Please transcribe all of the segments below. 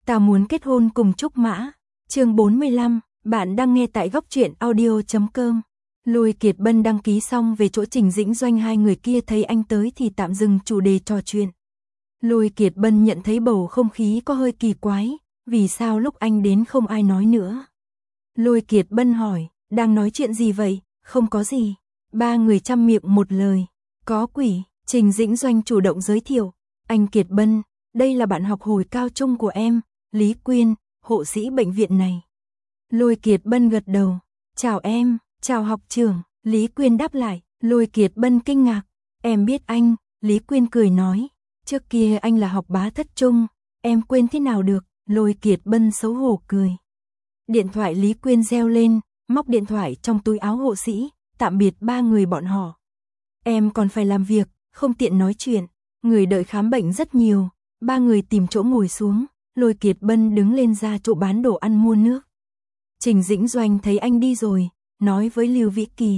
Ta muốn kết hôn cùng Trúc Mã. Chương 45, bạn đang nghe tại góc truyện audio.com. Lôi Kiệt Bân đăng ký xong về chỗ Trình Dĩnh Doanh, hai người kia thấy anh tới thì tạm dừng chủ đề trò chuyện. Lôi Kiệt Bân nhận thấy bầu không khí có hơi kỳ quái, vì sao lúc anh đến không ai nói nữa. Lôi Kiệt Bân hỏi, đang nói chuyện gì vậy? Không có gì. Ba người chăm miệng một lời. Có quỷ. Trình Dĩnh Doanh chủ động giới thiệu. Anh Kiệt Bân, đây là bạn học hồi cao trung của em, Lý Quyên, hộ sĩ bệnh viện này. Lôi Kiệt Bân gật đầu. Chào em, chào học trưởng. Lý Quyên đáp lại. Lôi Kiệt Bân kinh ngạc. Em biết anh, Lý Quyên cười nói. Trước kia anh là học bá thất trung, em quên thế nào được. Lôi Kiệt Bân xấu hổ cười. Điện thoại Lý Quyên reo lên, móc điện thoại trong túi áo hộ sĩ, tạm biệt ba người bọn họ. Em còn phải làm việc, không tiện nói chuyện. Người đợi khám bệnh rất nhiều, ba người tìm chỗ ngồi xuống, Lôi Kiệt Bân đứng lên ra chỗ bán đồ ăn mua nước. Trình Dĩnh Doanh thấy anh đi rồi, nói với Lưu Vĩ Kỳ.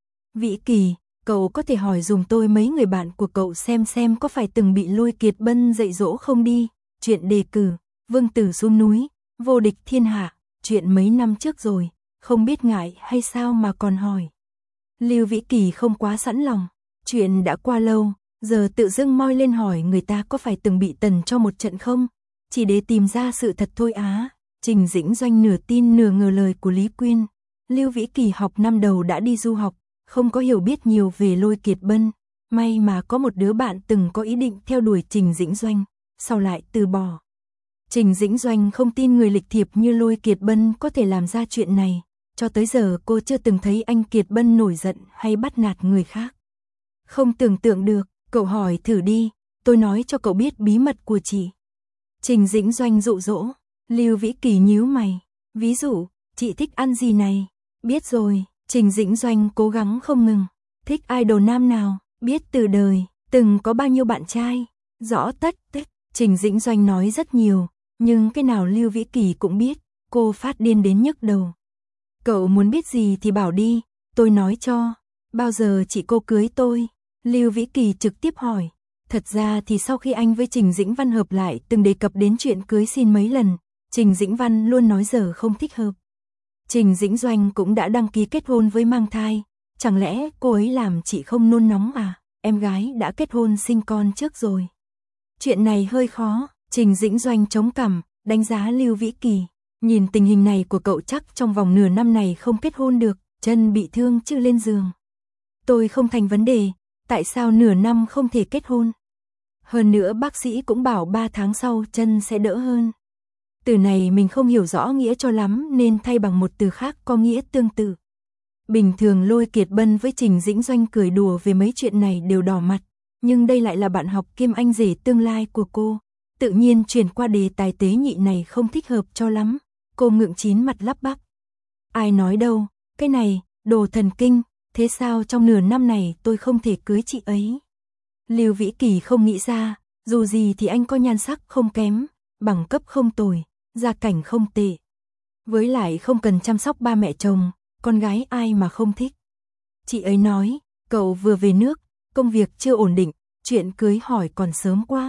Vĩ Kỳ, cậu có thể hỏi dùm tôi mấy người bạn của cậu xem có phải từng bị Lôi Kiệt Bân dạy dỗ không đi. Chuyện đề cử, Vương Tử xuống núi, vô địch thiên hạ, chuyện mấy năm trước rồi, không biết ngại hay sao mà còn hỏi. Lưu Vĩ Kỳ không quá sẵn lòng, chuyện đã qua lâu, giờ tự dưng moi lên hỏi người ta có phải từng bị tần cho một trận không, chỉ để tìm ra sự thật thôi á. Trình Dĩnh Doanh nửa tin nửa ngờ lời của Lý Quyên. Lưu Vĩ Kỳ học năm đầu đã đi du học, không có hiểu biết nhiều về Lôi Kiệt Bân, may mà có một đứa bạn từng có ý định theo đuổi Trình Dĩnh Doanh, sau lại từ bỏ. Trình Dĩnh Doanh không tin người lịch thiệp như Lôi Kiệt Bân có thể làm ra chuyện này, cho tới giờ cô chưa từng thấy anh Kiệt Bân nổi giận hay bắt nạt người khác. Không tưởng tượng được, cậu hỏi thử đi, tôi nói cho cậu biết bí mật của chị. Trình Dĩnh Doanh dụ dỗ. Lưu Vĩ Kỳ nhíu mày. Ví dụ, chị thích ăn gì này? Biết rồi. Trình Dĩnh Doanh cố gắng không ngừng. Thích idol nam nào? Biết từ đời. Từng có bao nhiêu bạn trai? Rõ tất. Trình Dĩnh Doanh nói rất nhiều, nhưng cái nào Lưu Vĩ Kỳ cũng biết. Cô phát điên đến nhức đầu. Cậu muốn biết gì thì bảo đi, tôi nói cho. Bao giờ chị cô cưới tôi? Lưu Vĩ Kỳ trực tiếp hỏi. Thật ra thì sau khi anh với Trình Dĩnh Văn hợp lại từng đề cập đến chuyện cưới xin mấy lần, Trình Dĩnh Văn luôn nói giờ không thích hợp. Trình Dĩnh Doanh cũng đã đăng ký kết hôn với mang thai, chẳng lẽ cô ấy làm chị không nôn nóng à? Em gái đã kết hôn sinh con trước rồi. Chuyện này hơi khó. Trình Dĩnh Doanh chống cằm, đánh giá Lưu Vĩ Kỳ. Nhìn tình hình này của cậu chắc trong vòng nửa năm này không kết hôn được, chân bị thương chưa lên giường. Tôi không thành vấn đề, tại sao nửa năm không thể kết hôn? Hơn nữa bác sĩ cũng bảo 3 tháng sau chân sẽ đỡ hơn. Từ này mình không hiểu rõ nghĩa cho lắm nên thay bằng một từ khác có nghĩa tương tự. Bình thường Lôi Kiệt Bân với Trình Dĩnh Doanh cười đùa về mấy chuyện này đều đỏ mặt, nhưng đây lại là bạn học kiêm anh rể tương lai của cô. Tự nhiên chuyển qua đề tài tế nhị này không thích hợp cho lắm. Cô ngượng chín mặt lắp bắp. Ai nói đâu, cái này, đồ thần kinh, thế sao trong nửa năm này tôi không thể cưới chị ấy? Lưu Vĩ Kỳ không nghĩ ra, dù gì thì anh có nhan sắc không kém, bằng cấp không tồi, gia cảnh không tệ. Với lại không cần chăm sóc ba mẹ chồng, con gái ai mà không thích. Chị ấy nói, cậu vừa về nước, công việc chưa ổn định, chuyện cưới hỏi còn sớm quá.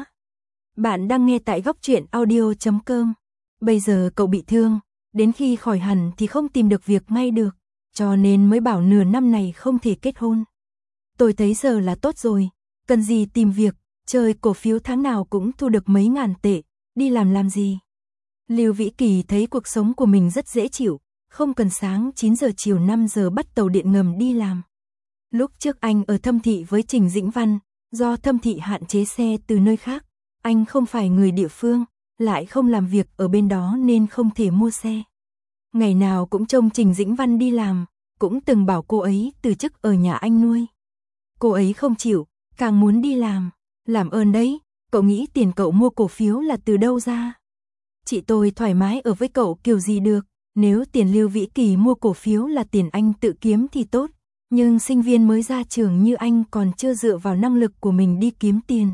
Bạn đang nghe tại góc truyện audio.com. Bây giờ cậu bị thương, đến khi khỏi hẳn thì không tìm được việc ngay được, cho nên mới bảo nửa năm này không thể kết hôn. Tôi thấy giờ là tốt rồi, cần gì tìm việc, chơi cổ phiếu tháng nào cũng thu được mấy ngàn tệ, đi làm gì. Lưu Vĩ Kỳ thấy cuộc sống của mình rất dễ chịu, không cần sáng 9 giờ chiều 5 giờ bắt tàu điện ngầm đi làm. Lúc trước anh ở Thâm Thị với Trình Dĩnh Văn, do Thâm Thị hạn chế xe từ nơi khác, anh không phải người địa phương, lại không làm việc ở bên đó nên không thể mua xe. Ngày nào cũng trông Trình Dĩnh Văn đi làm, cũng từng bảo cô ấy từ chức ở nhà anh nuôi. Cô ấy không chịu, càng muốn đi làm ơn đấy, cậu nghĩ tiền cậu mua cổ phiếu là từ đâu ra? Chị tôi thoải mái ở với cậu kiểu gì được, nếu tiền Lưu Vĩ Kỳ mua cổ phiếu là tiền anh tự kiếm thì tốt, nhưng sinh viên mới ra trường như anh còn chưa dựa vào năng lực của mình đi kiếm tiền.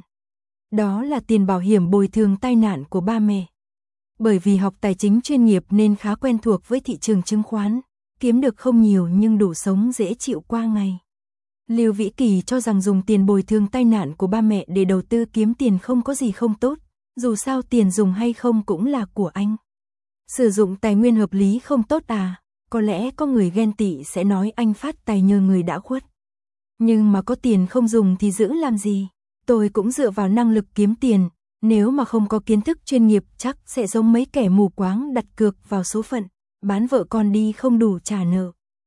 Đó là tiền bảo hiểm bồi thường tai nạn của ba mẹ. Bởi vì học tài chính chuyên nghiệp nên khá quen thuộc với thị trường chứng khoán, kiếm được không nhiều nhưng đủ sống dễ chịu qua ngày. Lưu Vĩ Kỳ cho rằng dùng tiền bồi thường tai nạn của ba mẹ để đầu tư kiếm tiền không có gì không tốt, Dù sao tiền dùng hay không cũng là của anh. Sử dụng tài nguyên hợp lý không tốt à? Có lẽ có người ghen tị sẽ nói anh phát tài nhờ người đã khuất. Nhưng mà có tiền không dùng thì giữ làm gì? Tôi cũng dựa vào năng lực kiếm tiền, nếu mà không có kiến thức chuyên nghiệp chắc sẽ giống mấy kẻ mù quáng đặt cược vào số phận, bán vợ con đi không đủ trả nợ.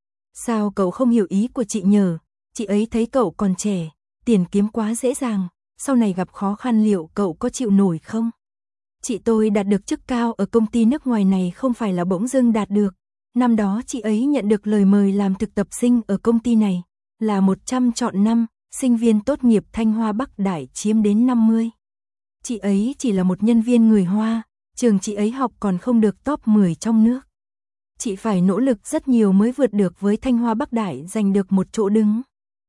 Sao cậu không hiểu ý của chị nhờ? Chị ấy thấy cậu còn trẻ, tiền kiếm quá dễ dàng, sau này gặp khó khăn liệu cậu có chịu nổi không? Chị tôi đạt được chức cao ở công ty nước ngoài này không phải là bỗng dưng đạt được. Năm đó chị ấy nhận được lời mời làm thực tập sinh ở công ty này, là 100 chọn 5, sinh viên tốt nghiệp Thanh Hoa Bắc Đại chiếm đến 50. Chị ấy chỉ là một nhân viên người Hoa, trường chị ấy học còn không được top 10 trong nước. Chị phải nỗ lực rất nhiều mới vượt được với Thanh Hoa Bắc Đại giành được một chỗ đứng.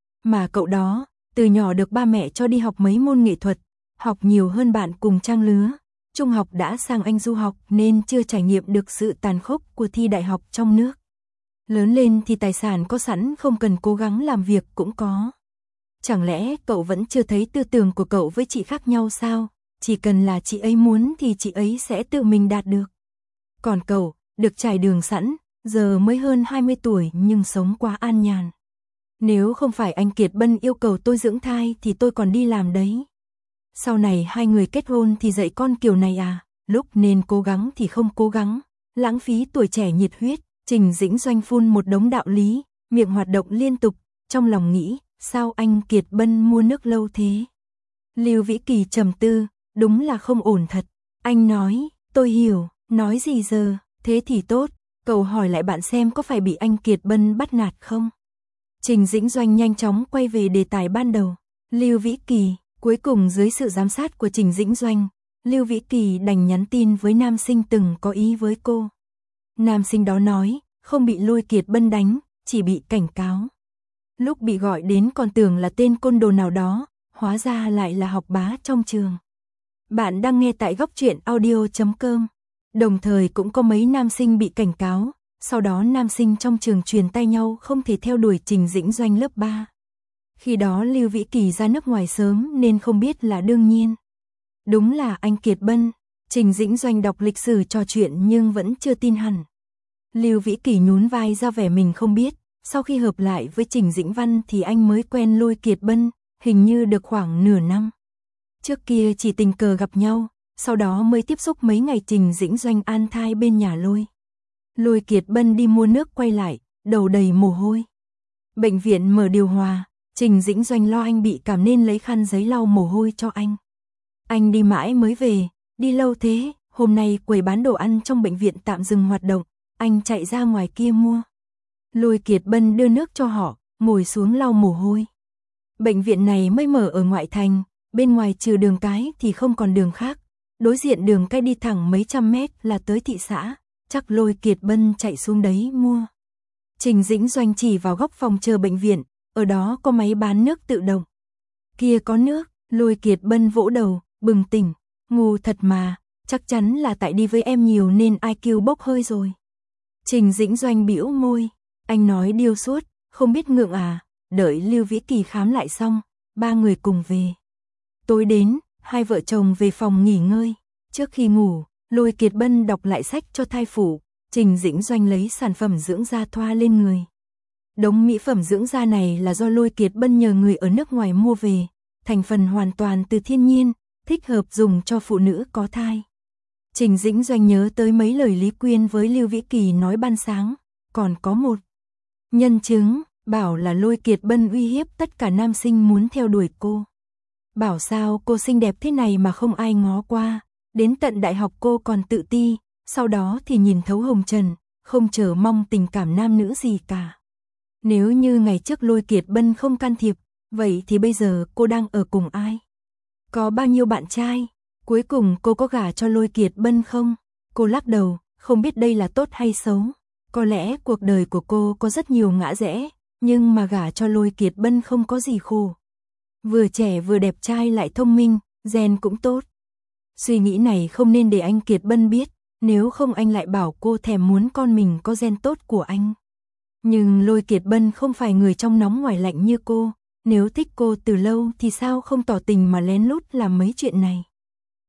Mà cậu đó, từ nhỏ được ba mẹ cho đi học mấy môn nghệ thuật, học nhiều hơn bạn cùng trang lứa. Trung học đã sang Anh du học nên chưa trải nghiệm được sự tàn khốc của thi đại học trong nước. Lớn lên thì tài sản có sẵn không cần cố gắng làm việc cũng có. Chẳng lẽ cậu vẫn chưa thấy tư tưởng của cậu với chị khác nhau sao? Chỉ cần là chị ấy muốn thì chị ấy sẽ tự mình đạt được. Còn cậu, được trải đường sẵn, giờ mới hơn 20 tuổi nhưng sống quá an nhàn. Nếu không phải anh Kiệt Bân yêu cầu tôi dưỡng thai thì tôi còn đi làm đấy. Sau này hai người kết hôn thì dạy con kiểu này à? Lúc nên cố gắng thì không cố gắng, lãng phí tuổi trẻ nhiệt huyết. Trình Dĩnh Doanh phun một đống đạo lý, miệng hoạt động liên tục, trong lòng nghĩ, sao anh Kiệt Bân mua nước lâu thế? Lưu Vĩ Kỳ trầm tư, đúng là không ổn thật. Anh nói, tôi hiểu, nói gì giờ, thế thì tốt, cậu hỏi lại bạn xem có phải bị anh Kiệt Bân bắt nạt không? Trình Dĩnh Doanh nhanh chóng quay về đề tài ban đầu. Lưu Vĩ Kỳ, cuối cùng dưới sự giám sát của Trình Dĩnh Doanh, Lưu Vĩ Kỳ đành nhắn tin với nam sinh từng có ý với cô. Nam sinh đó nói, không bị Lôi Kiệt Bân đánh, chỉ bị cảnh cáo. Lúc bị gọi đến còn tưởng là tên côn đồ nào đó, hóa ra lại là học bá trong trường. Bạn đang nghe tại góc truyện audio.com. Đồng thời cũng có mấy nam sinh bị cảnh cáo, sau đó nam sinh trong trường truyền tay nhau không thể theo đuổi Trình Dĩnh Doanh lớp 3. Khi đó Lưu Vĩ Kỳ ra nước ngoài sớm nên không biết là đương nhiên. Đúng là anh Kiệt Bân. Trình Dĩnh Doanh đọc lịch sử trò chuyện nhưng vẫn chưa tin hẳn. Lưu Vĩ Kỳ nhún vai ra vẻ mình không biết, sau khi hợp lại với Trình Dĩnh Văn thì anh mới quen Lôi Kiệt Bân, hình như được khoảng nửa năm. Trước kia chỉ tình cờ gặp nhau, sau đó mới tiếp xúc mấy ngày Trình Dĩnh Doanh an thai bên nhà Lôi. Lôi Kiệt Bân đi mua nước quay lại, đầu đầy mồ hôi. Bệnh viện mở điều hòa, Trình Dĩnh Doanh lo anh bị cảm nên lấy khăn giấy lau mồ hôi cho anh. Anh đi mãi mới về, đi lâu thế, hôm nay quầy bán đồ ăn trong bệnh viện tạm dừng hoạt động, anh chạy ra ngoài kia mua. Lôi Kiệt Bân đưa nước cho họ, ngồi xuống lau mồ hôi. Bệnh viện này mới mở ở ngoại thành, bên ngoài trừ đường cái thì không còn đường khác. Đối diện đường cái đi thẳng mấy trăm mét là tới thị xã, chắc Lôi Kiệt Bân chạy xuống đấy mua. Trình Dĩnh Doanh chỉ vào góc phòng chờ bệnh viện, ở đó có máy bán nước tự động. Kia có nước, Lôi Kiệt Bân vỗ đầu, bừng tỉnh, ngu thật mà, chắc chắn là tại đi với em nhiều nên IQ bốc hơi rồi. Trình Dĩnh Doanh bĩu môi, anh nói điêu suốt, không biết ngượng à, đợi Lưu Vĩ Kỳ khám lại xong, ba người cùng về. Tối đến, hai vợ chồng về phòng nghỉ ngơi, trước khi ngủ, Lôi Kiệt Bân đọc lại sách cho thai phụ, Trình Dĩnh Doanh lấy sản phẩm dưỡng da thoa lên người. Đống mỹ phẩm dưỡng da này là do Lôi Kiệt Bân nhờ người ở nước ngoài mua về, thành phần hoàn toàn từ thiên nhiên, thích hợp dùng cho phụ nữ có thai. Trình Dĩnh Doanh nhớ tới mấy lời Lý Quyên với Lưu Vĩ Kỳ nói ban sáng, còn có một nhân chứng, bảo là Lôi Kiệt Bân uy hiếp tất cả nam sinh muốn theo đuổi cô. Bảo sao cô xinh đẹp thế này mà không ai ngó qua, đến tận đại học cô còn tự ti, sau đó thì nhìn thấu hồng trần, không chờ mong tình cảm nam nữ gì cả. Nếu như ngày trước Lôi Kiệt Bân không can thiệp, vậy thì bây giờ cô đang ở cùng ai? Có bao nhiêu bạn trai? Cuối cùng cô có gả cho Lôi Kiệt Bân không? Cô lắc đầu, không biết đây là tốt hay xấu. Có lẽ cuộc đời của cô có rất nhiều ngã rẽ, nhưng mà gả cho Lôi Kiệt Bân không có gì khổ. Vừa trẻ vừa đẹp trai lại thông minh, gen cũng tốt. Suy nghĩ này không nên để anh Kiệt Bân biết, nếu không anh lại bảo cô thèm muốn con mình có gen tốt của anh. Nhưng Lôi Kiệt Bân không phải người trong nóng ngoài lạnh như cô, nếu thích cô từ lâu thì sao không tỏ tình mà lén lút làm mấy chuyện này.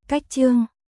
Cách chương